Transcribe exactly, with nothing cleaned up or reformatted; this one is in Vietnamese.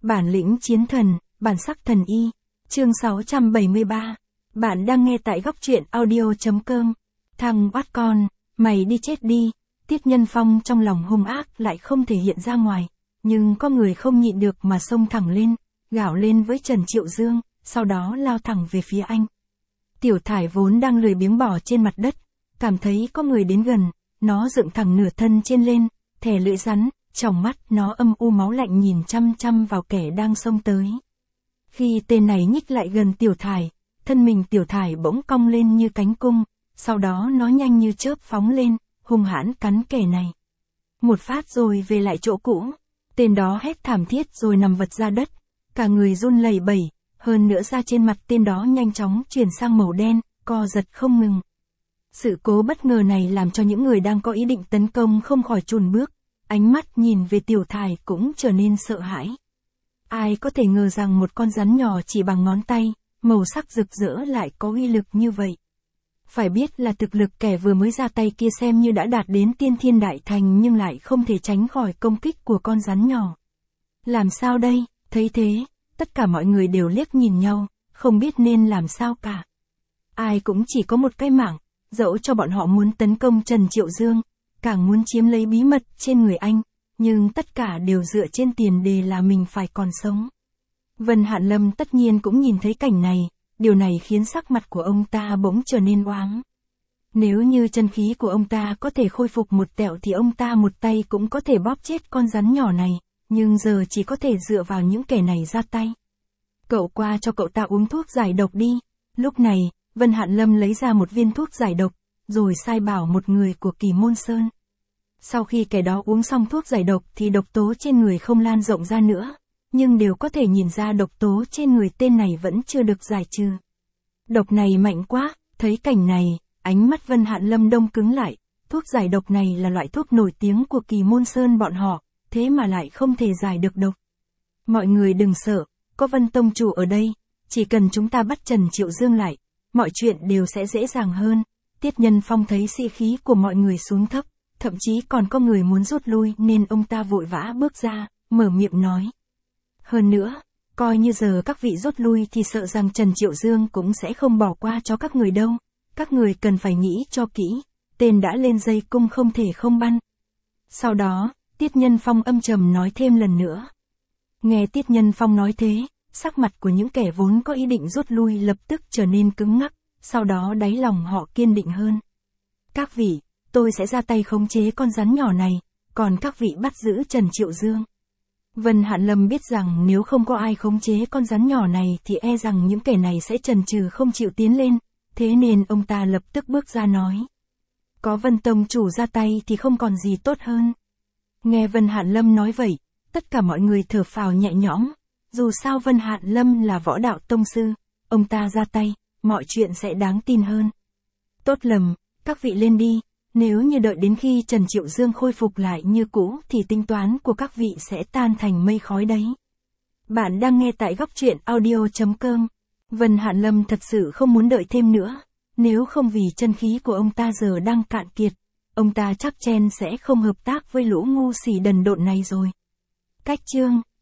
Bản lĩnh chiến thần, bản sắc thần y. Chương sáu trăm bảy mươi ba. Bạn đang nghe tại góc truyện audio.com. Thằng oát con, mày đi chết đi. Tiết Nhân Phong trong lòng hung ác lại không thể hiện ra ngoài. Nhưng có người không nhịn được mà xông thẳng lên, gào lên với Trần Triệu Dương, sau đó lao thẳng về phía anh. Tiểu Thải vốn đang lười biếng bò trên mặt đất, cảm thấy có người đến gần, nó dựng thẳng nửa thân trên lên, thè lưỡi rắn, trong mắt nó âm u máu lạnh nhìn chăm chăm vào kẻ đang xông tới. Khi tên này nhích lại gần Tiểu Thải, thân mình Tiểu Thải bỗng cong lên như cánh cung, sau đó nó nhanh như chớp phóng lên, hung hãn cắn kẻ này. Một phát rồi về lại chỗ cũ, tên đó hét thảm thiết rồi nằm vật ra đất, cả người run lẩy bẩy, hơn nữa da trên mặt tên đó nhanh chóng chuyển sang màu đen, co giật không ngừng. Sự cố bất ngờ này làm cho những người đang có ý định tấn công không khỏi chùn bước, ánh mắt nhìn về Tiểu Thải cũng trở nên sợ hãi. Ai có thể ngờ rằng một con rắn nhỏ chỉ bằng ngón tay, màu sắc rực rỡ lại có uy lực như vậy. Phải biết là thực lực kẻ vừa mới ra tay kia xem như đã đạt đến tiên thiên đại thành nhưng lại không thể tránh khỏi công kích của con rắn nhỏ. Làm sao đây? Thấy thế, tất cả mọi người đều liếc nhìn nhau, không biết nên làm sao cả. Ai cũng chỉ có một cái mạng, dẫu cho bọn họ muốn tấn công Trần Triệu Dương, càng muốn chiếm lấy bí mật trên người anh, nhưng tất cả đều dựa trên tiền đề là mình phải còn sống. Vân Hạn Lâm tất nhiên cũng nhìn thấy cảnh này, điều này khiến sắc mặt của ông ta bỗng trở nên oáng. Nếu như chân khí của ông ta có thể khôi phục một tẹo thì ông ta một tay cũng có thể bóp chết con rắn nhỏ này, nhưng giờ chỉ có thể dựa vào những kẻ này ra tay. Cậu qua cho cậu ta uống thuốc giải độc đi. Lúc này, Vân Hạn Lâm lấy ra một viên thuốc giải độc, rồi sai bảo một người của Kỳ Môn Sơn. Sau khi kẻ đó uống xong thuốc giải độc thì độc tố trên người không lan rộng ra nữa, nhưng đều có thể nhìn ra độc tố trên người tên này vẫn chưa được giải trừ. Độc này mạnh quá, thấy cảnh này, ánh mắt Vân Hạn Lâm đông cứng lại, thuốc giải độc này là loại thuốc nổi tiếng của Kỳ Môn Sơn bọn họ, thế mà lại không thể giải được độc. Mọi người đừng sợ, có Vân Tông chủ ở đây, chỉ cần chúng ta bắt Trần Triệu Dương lại, mọi chuyện đều sẽ dễ dàng hơn. Tiết Nhân Phong thấy sĩ khí của mọi người xuống thấp, thậm chí còn có người muốn rút lui nên ông ta vội vã bước ra, mở miệng nói. Hơn nữa, coi như giờ các vị rút lui thì sợ rằng Trần Triệu Dương cũng sẽ không bỏ qua cho các người đâu, các người cần phải nghĩ cho kỹ, tên đã lên dây cung không thể không bắn. Sau đó, Tiết Nhân Phong âm trầm nói thêm lần nữa. Nghe Tiết Nhân Phong nói thế, sắc mặt của những kẻ vốn có ý định rút lui lập tức trở nên cứng ngắc, sau đó đáy lòng họ kiên định hơn. Các vị, tôi sẽ ra tay khống chế con rắn nhỏ này, còn các vị bắt giữ Trần Triệu Dương. Vân Hạn Lâm biết rằng nếu không có ai khống chế con rắn nhỏ này thì e rằng những kẻ này sẽ chần chừ không chịu tiến lên, thế nên ông ta lập tức bước ra nói. Có Vân Tông chủ ra tay thì không còn gì tốt hơn. Nghe Vân Hạn Lâm nói vậy, tất cả mọi người thở phào nhẹ nhõm, dù sao Vân Hạn Lâm là võ đạo tông sư, ông ta ra tay, mọi chuyện sẽ đáng tin hơn. Tốt lầm, các vị lên đi, nếu như đợi đến khi Trần Triệu Dương khôi phục lại như cũ thì tính toán của các vị sẽ tan thành mây khói đấy. Bạn đang nghe tại góc truyện audio.com. Vân Hạn Lâm thật sự không muốn đợi thêm nữa, nếu không vì chân khí của ông ta giờ đang cạn kiệt, ông ta chắc chen sẽ không hợp tác với lũ ngu xỉ đần độn này rồi. Cách chương